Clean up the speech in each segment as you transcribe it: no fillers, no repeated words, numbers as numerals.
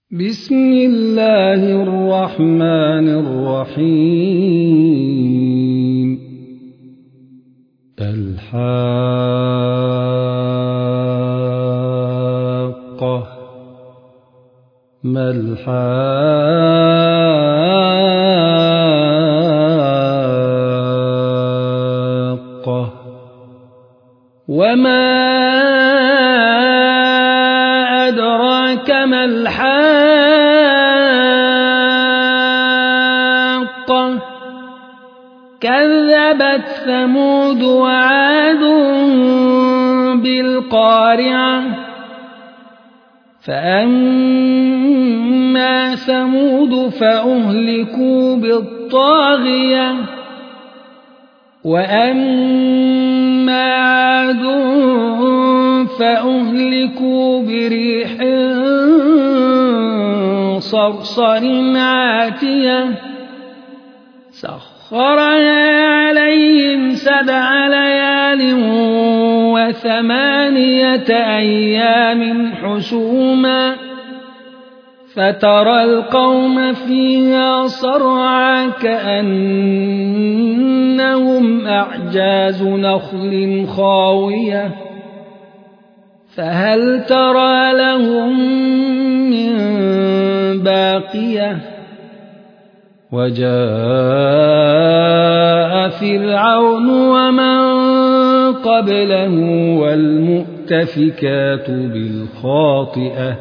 بسم الله الرحمن الرحيم. الحاقة ما الحاقة وما أدراك ما الحاقة كذبت ثمود وعاد بالقارعة فأما ثمود فأهلكوا بالطاغية وأما عاد فأهلكوا بريح صرصر عاتية سخرها عليهم 7 ليال و8 أيام حسوما فترى القوم فيها صرعى كأنهم أعجاز نخل خاوية فهل ترى لهم من باقية وجاء فرعون ومن قبله والمؤتفكات بالخاطئة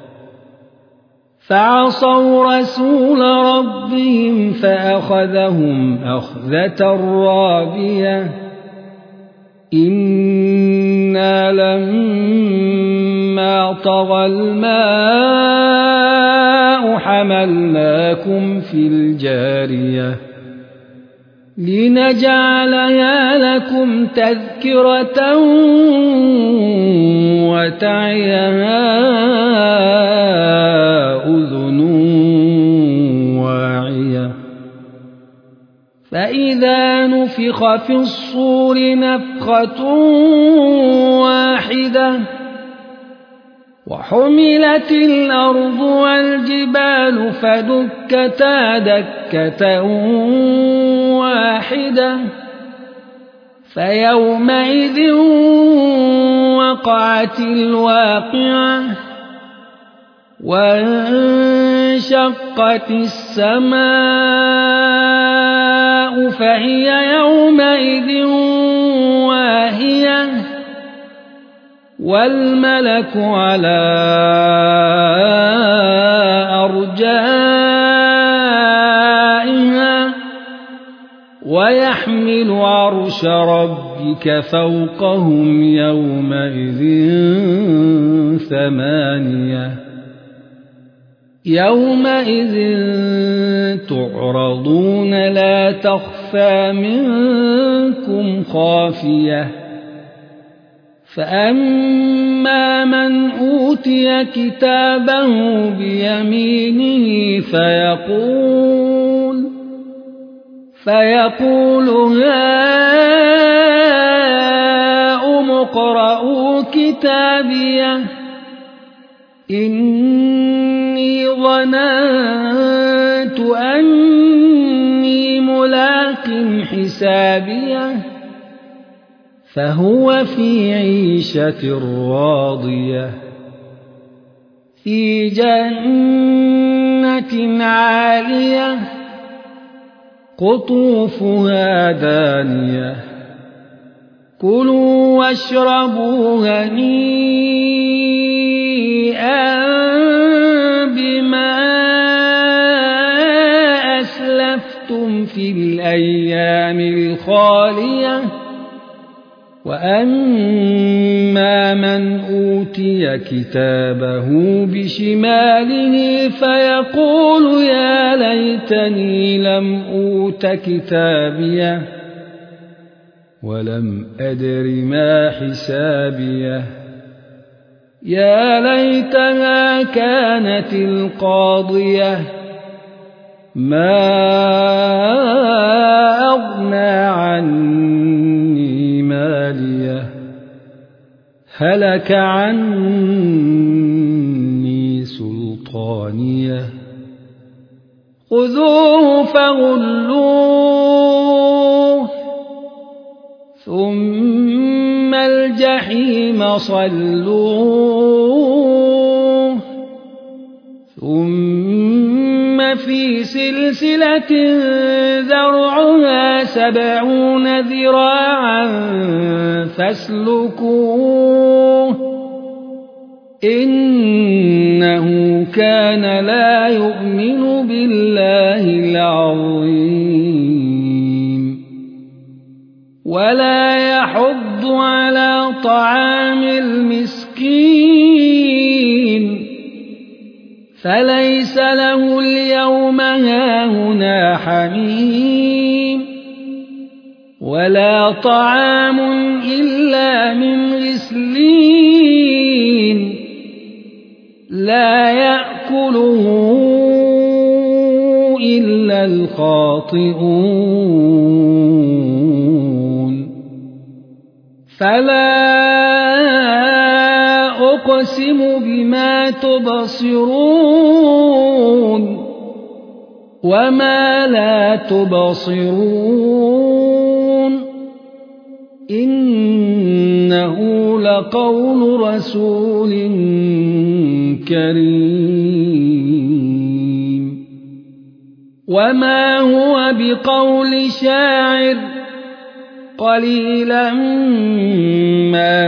فعصوا رسول ربهم فأخذهم أخذة رابية إنا لما طغى الماء حملناكم في الجارية لنجعلها لكم تذكرة وتعيها أذن واعية فإذا نفخ في الصور نفخة واحدة وحملت الأرض والجبال فدكتا دكة واحدة فيومئذ وقعت الواقعة وانشقت السماء فهي يومئذ واهية والملك على أرجائها ويحمل عرش ربك فوقهم يومئذ 8 يومئذ تعرضون لا تخفى منكم خافية فأما من أوتي كتابه بيمينه فيقول هاؤم اقرءوا كتابيه إني ظننت أني ملاق حسابيه فهو في عيشة راضية في جنة عالية قطوفها دانية كلوا واشربوا هنيئا بما أسلفتم في الأيام الخالية وأما من أوتي كتابه بشماله فيقول يا ليتني لم أوت كتابيه ولم أدر ما حسابيه يا ليتها كانت القاضية ما أغنى عني ماليه هلك عني سلطانية خذوه فغلوه ثم الجحيم صلوه ثم في سلسلة ذرعها 70 ذراعا فاسلكوه إنه كان لا يؤمن بالله العظيم ولا يحض على طعام المسكين فليس له اليوم هاهنا حميم ولا طعام إلا من غسلين لا يأكله إلا الخاطئون فلا أقسم بما تبصرون وما لا تبصرون إنه لقول رسول كريم وما هو بقول شاعر قليلا ما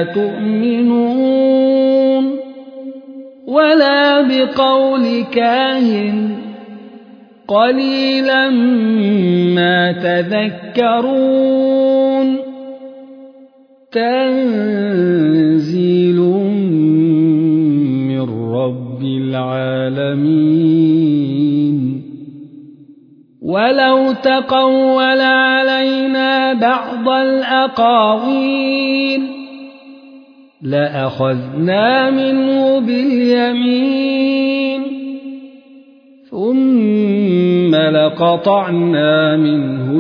تؤمنون ولا بقول كاهن قليلا ما تذكرون تنزيل من رب العالمين ولو تقول علينا بعض الأقاويل لأخذنا منه باليمين ثم لقطعنا منه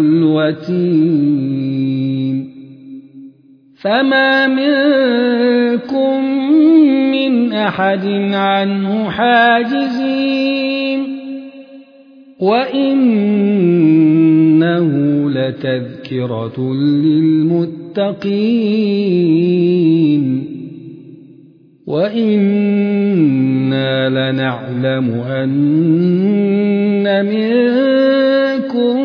الوتين فما منكم من أحد عنه حاجزين وإنه لتذكرة للمتقين وإنا لنعلم أن منكم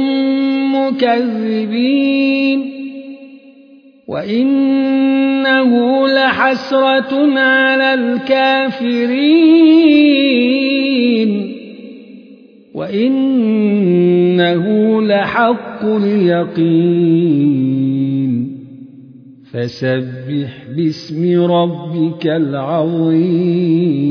مكذبين وإنه لحسرة على الكافرين وإنه لحق اليقين فسبح باسم ربك العظيم